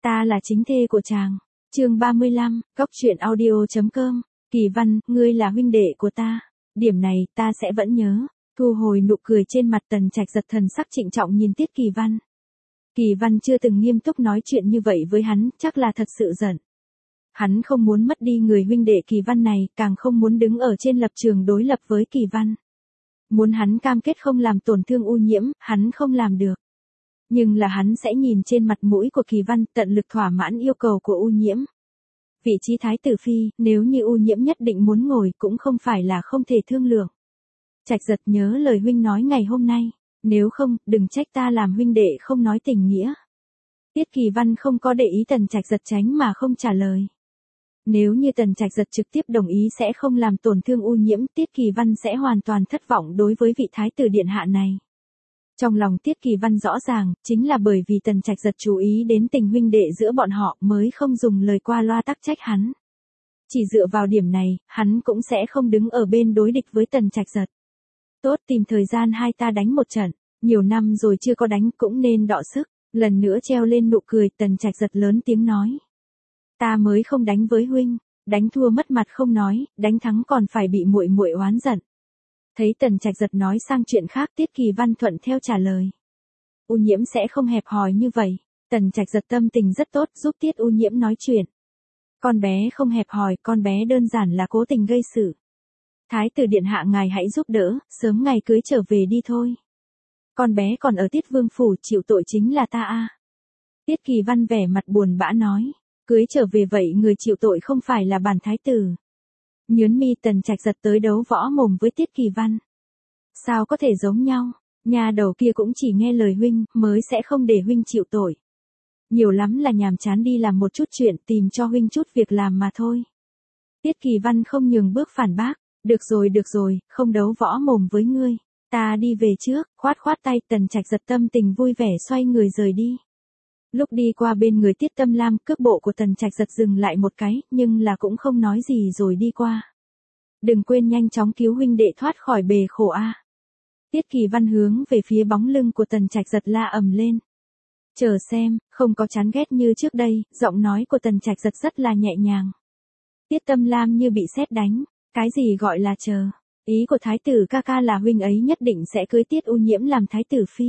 Ta là chính thê của chàng. Chương 35, Cóc truyện audio.com. Kỳ Văn, ngươi là huynh đệ của ta. Điểm này, ta sẽ vẫn nhớ. Thu hồi nụ cười trên mặt Tần Trạch Giật, thần sắc trịnh trọng nhìn Tiết Kỳ Văn. Kỳ Văn chưa từng nghiêm túc nói chuyện như vậy với hắn, chắc là thật sự giận. Hắn không muốn mất đi người huynh đệ Kỳ Văn này, càng không muốn đứng ở trên lập trường đối lập với Kỳ Văn. Muốn hắn cam kết không làm tổn thương U Nhiễm, hắn không làm được. Nhưng là hắn sẽ nhìn trên mặt mũi của Kỳ Văn, tận lực thỏa mãn yêu cầu của U Nhiễm. Vị trí thái tử phi, nếu như U Nhiễm nhất định muốn ngồi cũng không phải là không thể thương lượng. Trạch Giật, nhớ lời huynh nói ngày hôm nay, nếu không, đừng trách ta làm huynh đệ không nói tình nghĩa. Tiết Kỳ Văn không có để ý Tần Trạch Giật tránh mà không trả lời. Nếu như Tần Trạch Giật trực tiếp đồng ý sẽ không làm tổn thương U Nhiễm, Tiết Kỳ Văn sẽ hoàn toàn thất vọng đối với vị thái tử điện hạ này. Trong lòng Tiết Kỳ Văn rõ ràng, chính là bởi vì Tần Trạch Giật chú ý đến tình huynh đệ giữa bọn họ mới không dùng lời qua loa tắc trách hắn. Chỉ dựa vào điểm này, hắn cũng sẽ không đứng ở bên đối địch với Tần Trạch Giật. Tốt, tìm thời gian hai ta đánh một trận, nhiều năm rồi chưa có đánh cũng nên đọ sức. Lần nữa treo lên nụ cười, Tần Trạch Giật lớn tiếng nói. Ta mới không đánh với huynh, đánh thua mất mặt không nói, đánh thắng còn phải bị muội muội oán giận. Thấy Tần Trạch Giật nói sang chuyện khác, Tiết Kỳ Văn thuận theo trả lời. U Nhiễm sẽ không hẹp hòi như vậy. Tần Trạch Giật tâm tình rất tốt, giúp Tiết U Nhiễm nói chuyện. Con bé không hẹp hòi, con bé đơn giản là cố tình gây sự. Thái tử điện hạ ngài hãy giúp đỡ, sớm ngày cưới trở về đi thôi. Con bé còn ở Tiết Vương phủ, chịu tội chính là ta a. Tiết Kỳ Văn vẻ mặt buồn bã nói. Cưới trở về vậy người chịu tội không phải là bản thái tử. Nhớn mi, Tần Trạch Giật tới đấu võ mồm với Tiết Kỳ Văn. Sao có thể giống nhau, nhà đầu kia cũng chỉ nghe lời huynh, mới sẽ không để huynh chịu tội. Nhiều lắm là nhàm chán đi làm một chút chuyện, tìm cho huynh chút việc làm mà thôi. Tiết Kỳ Văn không nhường bước phản bác. Được rồi, không đấu võ mồm với ngươi. Ta đi về trước, khoát tay, Tần Trạch Giật tâm tình vui vẻ xoay người rời đi. Lúc đi qua bên người Tiết Tâm Lam, cước bộ của Tần Trạch Giật dừng lại một cái, nhưng là cũng không nói gì rồi đi qua. Đừng quên nhanh chóng cứu huynh đệ thoát khỏi bề khổ a. Tiết Kỳ Văn hướng về phía bóng lưng của Tần Trạch Giật la ầm lên. Chờ xem, không có chán ghét như trước đây, giọng nói của Tần Trạch Giật rất là nhẹ nhàng. Tiết Tâm Lam như bị sét đánh, cái gì gọi là chờ? Ý của thái tử ca ca là huynh ấy nhất định sẽ cưới Tiết U Nhiễm làm thái tử phi.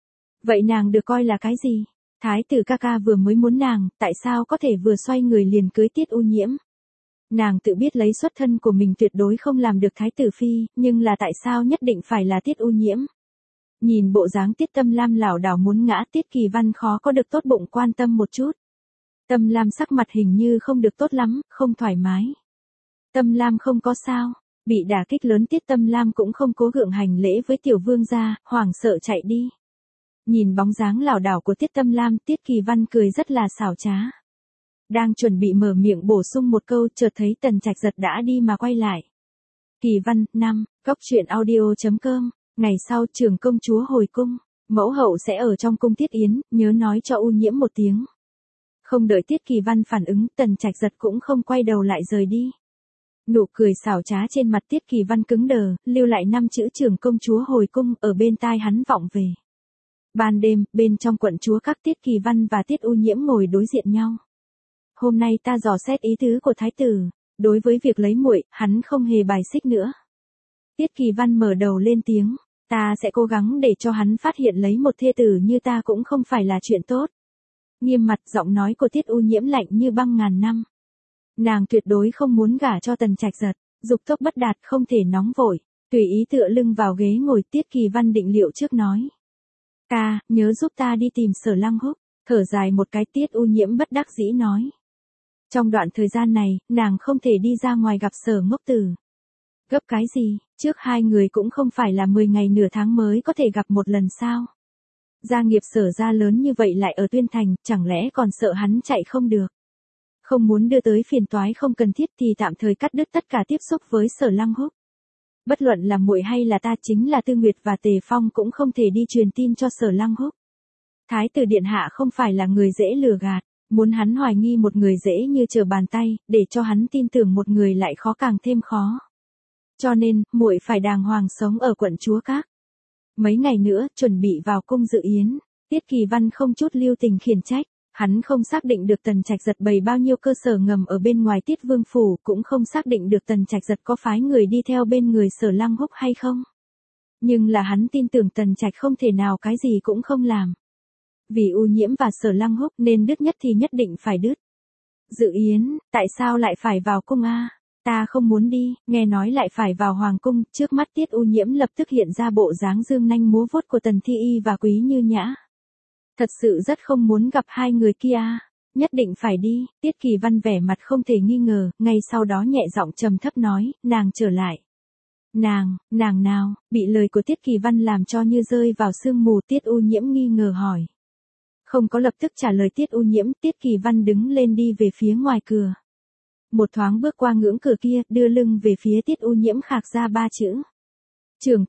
Vậy nàng được coi là cái gì? Thái tử ca ca vừa mới muốn nàng, tại sao có thể vừa xoay người liền cưới Tiết U Nhiễm? Nàng tự biết lấy xuất thân của mình tuyệt đối không làm được thái tử phi, nhưng là tại sao nhất định phải là Tiết U Nhiễm? Nhìn bộ dáng Tiết Tâm Lam lảo đảo muốn ngã, Tiết Kỳ Văn khó có được tốt bụng quan tâm một chút. Tâm Lam sắc mặt hình như không được tốt lắm, không thoải mái. Tâm Lam không có sao, bị đả kích lớn, Tiết Tâm Lam cũng không cố gượng hành lễ với tiểu vương gia, hoảng sợ chạy đi. Nhìn bóng dáng lảo đảo của Tiết Tâm Lam, Tiết Kỳ Văn cười rất là xảo trá. Đang chuẩn bị mở miệng bổ sung một câu, chợt thấy Tần Trạch Giật đã đi mà quay lại. Kỳ Văn, 5, Cóc truyện audio.com. Ngày sau trưởng công chúa hồi cung, mẫu hậu sẽ ở trong cung Tiết Yến, nhớ nói cho U Nhiễm một tiếng. Không đợi Tiết Kỳ Văn phản ứng, Tần Trạch Giật cũng không quay đầu lại rời đi. Nụ cười xảo trá trên mặt Tiết Kỳ Văn cứng đờ, lưu lại 5 chữ trưởng công chúa hồi cung ở bên tai hắn vọng về. Ban đêm, bên trong quận chúa các, Tiết Kỳ Văn và Tiết U Nhiễm ngồi đối diện nhau. Hôm nay ta dò xét ý tứ của thái tử, đối với việc lấy muội, hắn không hề bài xích nữa. Tiết Kỳ Văn mở đầu lên tiếng, ta sẽ cố gắng để cho hắn phát hiện lấy một thê tử như ta cũng không phải là chuyện tốt. Nghiêm mặt, giọng nói của Tiết U Nhiễm lạnh như băng ngàn năm. Nàng tuyệt đối không muốn gả cho Tần Trạch Giật, dục tốc bất đạt, không thể nóng vội, tùy ý tựa lưng vào ghế ngồi. Tiết Kỳ Văn định liệu trước nói. Ca, nhớ giúp ta đi tìm Sở Lăng Húc. Thở dài một cái, Tiết U Nhiễm bất đắc dĩ nói. Trong đoạn thời gian này, nàng không thể đi ra ngoài gặp Sở Ngốc Tử. Gấp cái gì, trước hai người cũng không phải là 10 ngày nửa tháng mới có thể gặp một lần sao? Gia nghiệp Sở gia lớn như vậy lại ở Tuyên Thành, chẳng lẽ còn sợ hắn chạy không được? Không muốn đưa tới phiền toái không cần thiết thì tạm thời cắt đứt tất cả tiếp xúc với Sở Lăng Húc. Bất luận là muội hay là ta, chính là Tư Nguyệt và Tề Phong cũng không thể đi truyền tin cho Sở Lăng Húc. Thái tử điện hạ không phải là người dễ lừa gạt, muốn hắn hoài nghi một người dễ như trở bàn tay, để cho hắn tin tưởng một người lại khó càng thêm khó. Cho nên, muội phải đàng hoàng sống ở quận chúa các. Mấy ngày nữa, chuẩn bị vào cung dự yến, Tiết Kỳ Văn không chút lưu tình khiển trách. Hắn không xác định được Tần Trạch Giật bày bao nhiêu cơ sở ngầm ở bên ngoài Tiết Vương phủ, cũng không xác định được Tần Trạch Giật có phái người đi theo bên người Sở Lăng Húc hay không. Nhưng là hắn tin tưởng Tần Trạch không thể nào cái gì cũng không làm. Vì U Nhiễm và Sở Lăng Húc nên đứt nhất thì nhất định phải đứt. Dự Yến, tại sao lại phải vào cung a? Ta không muốn đi, nghe nói lại phải vào hoàng cung, trước mắt Tiết U Nhiễm lập tức hiện ra bộ dáng dương nanh múa vuốt của Tần Thi Y và Quý Như Nhã. Thật sự rất không muốn gặp hai người kia. Nhất định phải đi, Tiết Kỳ Văn vẻ mặt không thể nghi ngờ, ngay sau đó nhẹ giọng trầm thấp nói, nàng trở lại. Nàng nào, bị lời của Tiết Kỳ Văn làm cho như rơi vào sương mù. Tiết U Nhiễm nghi ngờ hỏi. Không có lập tức trả lời Tiết U Nhiễm, Tiết Kỳ Văn đứng lên đi về phía ngoài cửa. Một thoáng bước qua ngưỡng cửa kia, đưa lưng về phía Tiết U Nhiễm khạc ra 3 chữ. Trưởng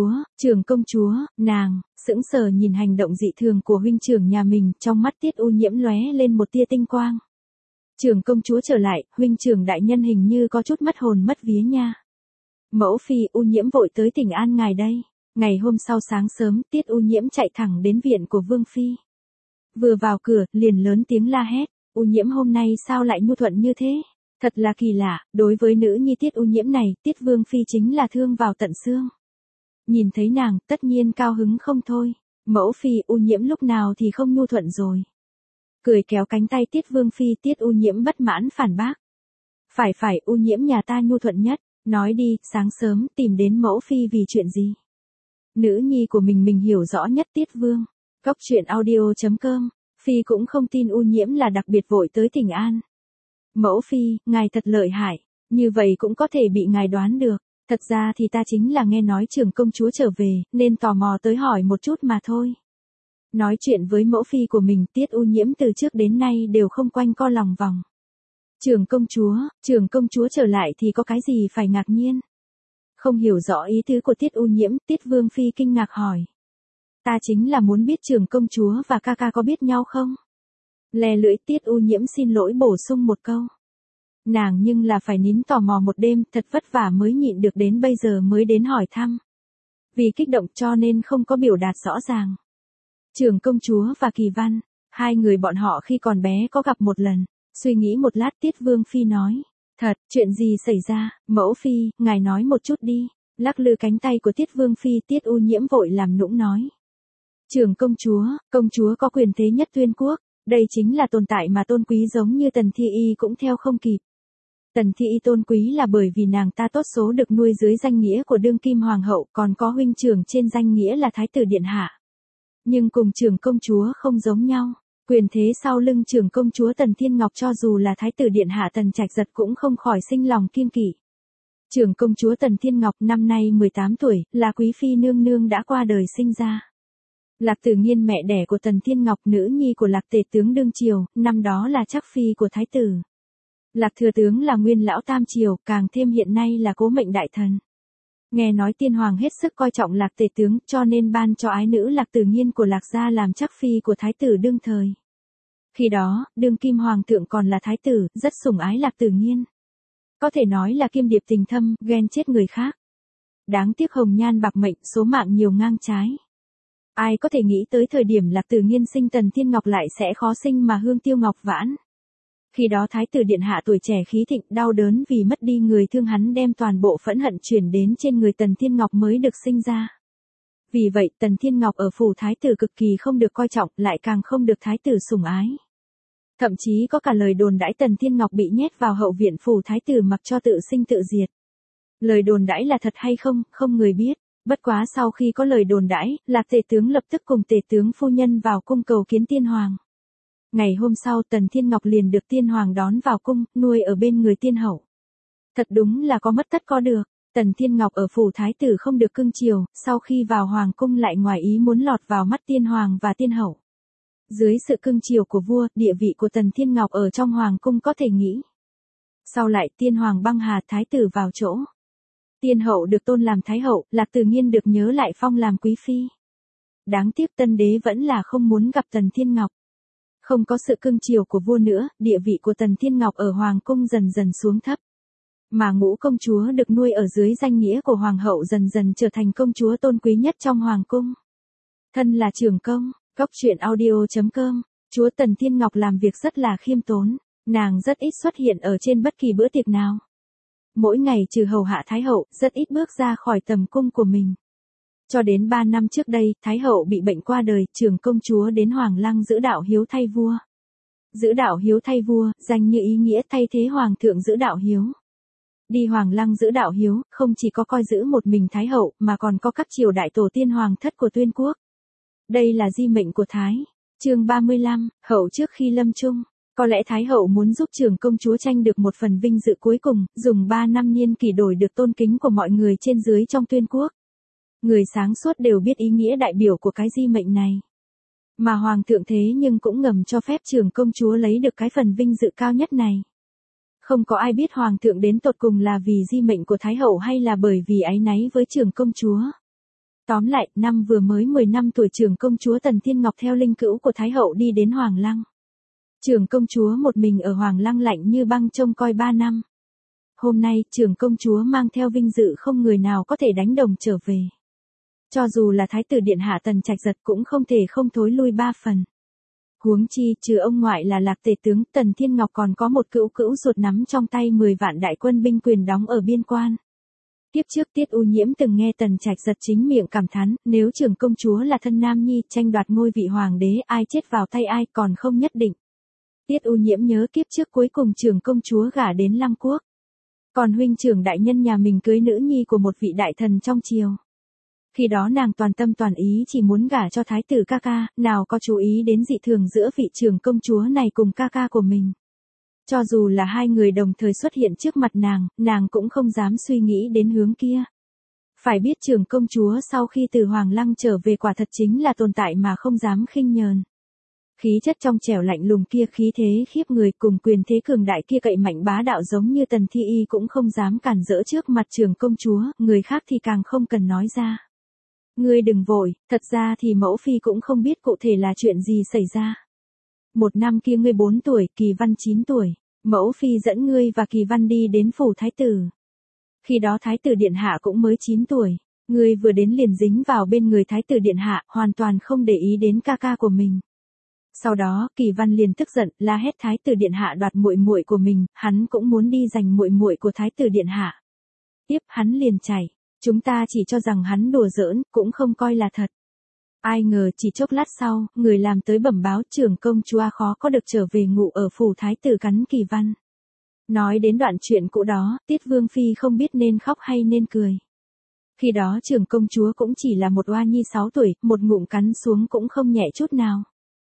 công chúa, nàng, sững sờ nhìn hành động dị thường của huynh trưởng nhà mình, trong mắt Tiết U Nhiễm lóe lên một tia tinh quang. Trưởng công chúa trở lại, huynh trưởng đại nhân hình như có chút mất hồn mất vía nha. Mẫu phi, U Nhiễm vội tới thỉnh an ngài đây. Ngày hôm sau sáng sớm, Tiết U Nhiễm chạy thẳng đến viện của Vương phi. Vừa vào cửa, liền lớn tiếng la hét, U Nhiễm hôm nay sao lại nhu thuận như thế? Thật là kỳ lạ, đối với nữ nhi Tiết U Nhiễm này, Tiết Vương phi chính là thương vào tận xương. Nhìn thấy nàng, tất nhiên cao hứng không thôi. Mẫu phi, U Nhiễm lúc nào thì không nhu thuận rồi. Cười kéo cánh tay Tiết Vương phi, Tiết U Nhiễm bất mãn phản bác. Phải, U Nhiễm nhà ta nhu thuận nhất, nói đi, sáng sớm tìm đến mẫu phi vì chuyện gì? Nữ nhi của mình hiểu rõ nhất Tiết Vương. Góc truyện audio.com, phi cũng không tin U Nhiễm là đặc biệt vội tới thỉnh an. Mẫu phi, ngài thật lợi hại, như vậy cũng có thể bị ngài đoán được. Thật ra thì ta chính là nghe nói trưởng công chúa trở về, nên tò mò tới hỏi một chút mà thôi. Nói chuyện với mẫu phi của mình, Tiết U Nhiễm từ trước đến nay đều không quanh co lòng vòng. Trưởng công chúa trở lại thì có cái gì phải ngạc nhiên? Không hiểu rõ ý tứ của Tiết U Nhiễm, Tiết Vương phi kinh ngạc hỏi. Ta chính là muốn biết trưởng công chúa và ca ca có biết nhau không? Lè lưỡi, Tiết U Nhiễm xin lỗi bổ sung một câu. Nàng nhưng là phải nín tò mò một đêm, thật vất vả mới nhịn được đến bây giờ mới đến hỏi thăm. Vì kích động cho nên không có biểu đạt rõ ràng. Trưởng công chúa và Kỳ Văn, hai người bọn họ khi còn bé có gặp một lần. Suy nghĩ một lát, Tiết Vương phi nói. Thật, chuyện gì xảy ra? Mẫu phi, ngài nói một chút đi. Lắc lư cánh tay của Tiết Vương phi, Tiết U Nhiễm vội làm nũng nói. Trưởng công chúa có quyền thế nhất Tuyên quốc. Đây chính là tồn tại mà tôn quý giống như Tần Thi Y cũng theo không kịp. Tần Thi Y tôn quý là bởi vì nàng ta tốt số được nuôi dưới danh nghĩa của đương kim hoàng hậu, còn có huynh trưởng trên danh nghĩa là thái tử điện hạ. Nhưng cùng trưởng công chúa không giống nhau. Quyền thế sau lưng trưởng công chúa Tần Thiên Ngọc cho dù là thái tử điện hạ Tần Trạch Giật cũng không khỏi sinh lòng kiêng kỵ. Trưởng công chúa Tần Thiên Ngọc năm nay 18 tuổi, là quý phi nương nương đã qua đời sinh ra. Lạc Tử Nghiên mẹ đẻ của Tần Thiên Ngọc, nữ nhi của Lạc Tề tướng đương triều, năm đó là chắc phi của thái tử. Lạc Thừa tướng là nguyên lão tam triều, càng thêm hiện nay là cố mệnh đại thần. Nghe nói tiên hoàng hết sức coi trọng Lạc Tề tướng, cho nên ban cho ái nữ Lạc Tử Nghiên của Lạc gia làm chắc phi của thái tử đương thời. Khi đó, đương kim hoàng thượng còn là thái tử, rất sủng ái Lạc Tử Nghiên. Có thể nói là kim điệp tình thâm, ghen chết người khác. Đáng tiếc hồng nhan bạc mệnh, số mạng nhiều ngang trái. Ai có thể nghĩ tới thời điểm Lạc Tử Nghiên sinh Tần Thiên Ngọc lại sẽ khó sinh mà hương tiêu ngọc vãn. Khi đó thái tử điện hạ tuổi trẻ khí thịnh, đau đớn vì mất đi người thương hắn, đem toàn bộ phẫn hận chuyển đến trên người Tần Thiên Ngọc mới được sinh ra. Vì vậy Tần Thiên Ngọc ở phủ thái tử cực kỳ không được coi trọng, lại càng không được thái tử sủng ái. Thậm chí có cả lời đồn đãi Tần Thiên Ngọc bị nhét vào hậu viện phủ thái tử mặc cho tự sinh tự diệt. Lời đồn đãi là thật hay không, không người biết. Bất quá sau khi có lời đồn đãi, Lạc Tề tướng lập tức cùng Tề tướng phu nhân vào cung cầu kiến tiên hoàng. Ngày hôm sau Tần Thiên Ngọc liền được tiên hoàng đón vào cung, nuôi ở bên người tiên hậu. Thật đúng là có mất tất có được. Tần Thiên Ngọc ở phủ thái tử không được cưng chiều, sau khi vào hoàng cung lại ngoài ý muốn lọt vào mắt tiên hoàng và tiên hậu. Dưới sự cưng chiều của vua, địa vị của Tần Thiên Ngọc ở trong hoàng cung có thể nghĩ. Sau lại tiên hoàng băng hà, thái tử vào chỗ. Tiên hậu được tôn làm thái hậu, Lạc Tử Nghiên được nhớ lại phong làm quý phi. Đáng tiếc tân đế vẫn là không muốn gặp Tần Thiên Ngọc. Không có sự cưng chiều của vua nữa, địa vị của Tần Thiên Ngọc ở hoàng cung dần dần xuống thấp. Mà Ngũ công chúa được nuôi ở dưới danh nghĩa của hoàng hậu dần dần trở thành công chúa tôn quý nhất trong hoàng cung. Thân là trưởng công, góc truyện audio.com Chúa Tần Thiên Ngọc làm việc rất là khiêm tốn, nàng rất ít xuất hiện ở trên bất kỳ bữa tiệc nào. Mỗi ngày trừ hầu hạ Thái hậu, rất ít bước ra khỏi tầm cung của mình. Cho đến 3 năm trước đây, Thái hậu bị bệnh qua đời, trưởng công chúa đến Hoàng Lăng giữ đạo hiếu thay vua. Giữ đạo hiếu thay vua, danh như ý nghĩa thay thế hoàng thượng giữ đạo hiếu. Đi Hoàng Lăng giữ đạo hiếu, không chỉ có coi giữ một mình Thái hậu, mà còn có các triều đại tổ tiên hoàng thất của Tuyên quốc. Đây là di mệnh của Thái. Chương 35, hậu trước khi lâm chung. Có lẽ Thái hậu muốn giúp trưởng công chúa tranh được một phần vinh dự cuối cùng, dùng 3 năm niên kỷ đổi được tôn kính của mọi người trên dưới trong Tuyên quốc. Người sáng suốt đều biết ý nghĩa đại biểu của cái di mệnh này. Mà hoàng thượng thế nhưng cũng ngầm cho phép trưởng công chúa lấy được cái phần vinh dự cao nhất này. Không có ai biết hoàng thượng đến tột cùng là vì di mệnh của Thái hậu hay là bởi vì áy náy với trưởng công chúa. Tóm lại, năm vừa mới 10 năm tuổi trưởng công chúa Tần Thiên Ngọc theo linh cữu của Thái hậu đi đến Hoàng Lăng. Trưởng công chúa một mình ở Hoàng Lăng lạnh như băng trông coi 3 năm. Hôm nay, trưởng công chúa mang theo vinh dự không người nào có thể đánh đồng trở về. Cho dù là Thái tử Điện Hạ Tần Trạch Giật cũng không thể không thối lui 3 phần. Huống chi, trừ ông ngoại là Lạc Tề tướng, Tần Thiên Ngọc còn có một cữu cữu ruột nắm trong tay 10 vạn đại quân binh quyền đóng ở biên quan. Tiếp trước Tiết U Nhiễm từng nghe Tần Trạch Giật chính miệng cảm thán, nếu trưởng công chúa là thân nam nhi, tranh đoạt ngôi vị hoàng đế, ai chết vào tay ai còn không nhất định. Tiết U Nhiễm nhớ kiếp trước cuối cùng trưởng công chúa gả đến Lăng Quốc. Còn huynh trưởng đại nhân nhà mình cưới nữ nhi của một vị đại thần trong triều. Khi đó nàng toàn tâm toàn ý chỉ muốn gả cho thái tử ca ca, nào có chú ý đến dị thường giữa vị trưởng công chúa này cùng ca ca của mình. Cho dù là hai người đồng thời xuất hiện trước mặt nàng cũng không dám suy nghĩ đến hướng kia. Phải biết trưởng công chúa sau khi từ Hoàng Lăng trở về quả thật chính là tồn tại mà không dám khinh nhờn. Khí chất trong trẻo lạnh lùng kia, khí thế khiếp người, cùng quyền thế cường đại kia, cậy mạnh bá đạo giống như Tần Thi Y cũng không dám cản rỡ trước mặt trưởng công chúa, người khác thì càng không cần nói ra. Ngươi đừng vội, thật ra thì mẫu phi cũng không biết cụ thể là chuyện gì xảy ra. Một năm kia ngươi 4 tuổi, Kỳ Văn 9 tuổi, mẫu phi dẫn ngươi và Kỳ Văn đi đến phủ thái tử. Khi đó thái tử điện hạ cũng mới 9 tuổi, ngươi vừa đến liền dính vào bên người thái tử điện hạ, hoàn toàn không để ý đến ca ca của mình. Sau đó, Kỳ Văn liền tức giận, la hét thái tử điện hạ đoạt muội muội của mình, hắn cũng muốn đi giành muội muội của thái tử điện hạ. Tiếp hắn liền chạy, chúng ta chỉ cho rằng hắn đùa giỡn, cũng không coi là thật. Ai ngờ chỉ chốc lát sau, người làm tới bẩm báo trưởng công chúa khó có được trở về ngụ ở phủ thái tử cắn Kỳ Văn. Nói đến đoạn chuyện cũ đó, Tiết Vương Phi không biết nên khóc hay nên cười. Khi đó trưởng công chúa cũng chỉ là một oa nhi 6 tuổi, một ngụm cắn xuống cũng không nhẹ chút nào.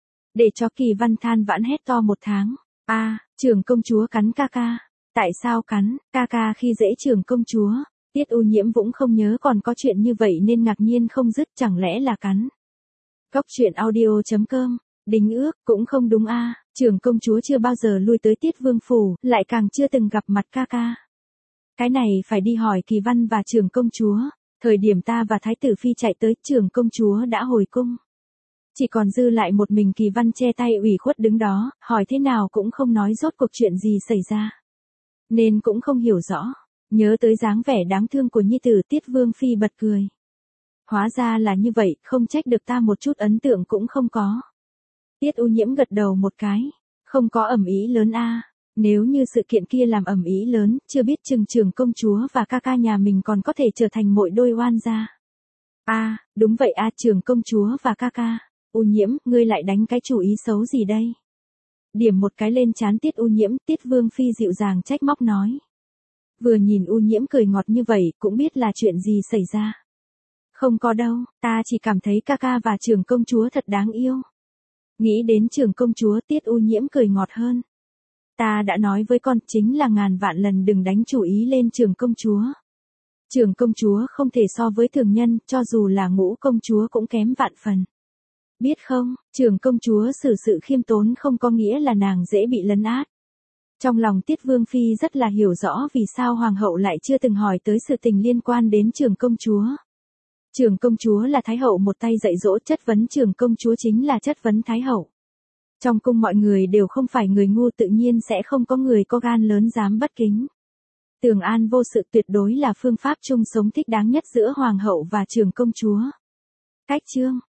Để cho Kỳ Văn than vãn hét to một tháng. Trưởng công chúa cắn ca ca. Tại sao cắn, ca ca khi dễ trưởng công chúa? Tiết U Nhiễm cũng không nhớ còn có chuyện như vậy nên ngạc nhiên không dứt, chẳng lẽ là cắn. Góc truyện audio.com, đính ước, cũng không đúng trưởng công chúa chưa bao giờ lui tới Tiết Vương phủ, lại càng chưa từng gặp mặt ca ca. Cái này phải đi hỏi Kỳ Văn và trưởng công chúa. Thời điểm ta và Thái tử Phi chạy tới, trưởng công chúa đã hồi cung. Chỉ còn dư lại một mình Kỳ Văn che tay ủy khuất đứng đó, hỏi thế nào cũng không nói rốt cuộc chuyện gì xảy ra. Nên cũng không hiểu rõ. Nhớ tới dáng vẻ đáng thương của nhi tử, Tiết Vương Phi bật cười. Hóa ra là như vậy, không trách được ta một chút ấn tượng cũng không có. Tiết U Nhiễm gật đầu một cái. Không có ầm ĩ lớn Nếu như sự kiện kia làm ầm ĩ lớn, chưa biết chừng trưởng công chúa và ca ca nhà mình còn có thể trở thành một đôi oan gia. Đúng vậy trưởng công chúa và ca ca. U Nhiễm, ngươi lại đánh cái chủ ý xấu gì đây? Điểm một cái lên trán Tiết U Nhiễm, Tiết Vương Phi dịu dàng trách móc nói. Vừa nhìn U Nhiễm cười ngọt như vậy, cũng biết là chuyện gì xảy ra. Không có đâu, ta chỉ cảm thấy ca ca và trưởng công chúa thật đáng yêu. Nghĩ đến trưởng công chúa, Tiết U Nhiễm cười ngọt hơn. Ta đã nói với con, chính là ngàn vạn lần đừng đánh chủ ý lên trưởng công chúa. Trưởng công chúa không thể so với thường nhân, cho dù là ngũ công chúa cũng kém vạn phần. Biết không, trưởng công chúa xử sự khiêm tốn không có nghĩa là nàng dễ bị lấn át. Trong lòng Tiết Vương Phi rất là hiểu rõ vì sao Hoàng hậu lại chưa từng hỏi tới sự tình liên quan đến trưởng công chúa. Trưởng công chúa là Thái hậu một tay dạy dỗ, chất vấn trưởng công chúa chính là chất vấn Thái hậu. Trong cung mọi người đều không phải người ngu, tự nhiên sẽ không có người có gan lớn dám bất kính. Tường an vô sự tuyệt đối là phương pháp chung sống thích đáng nhất giữa Hoàng hậu và trưởng công chúa. Cách chương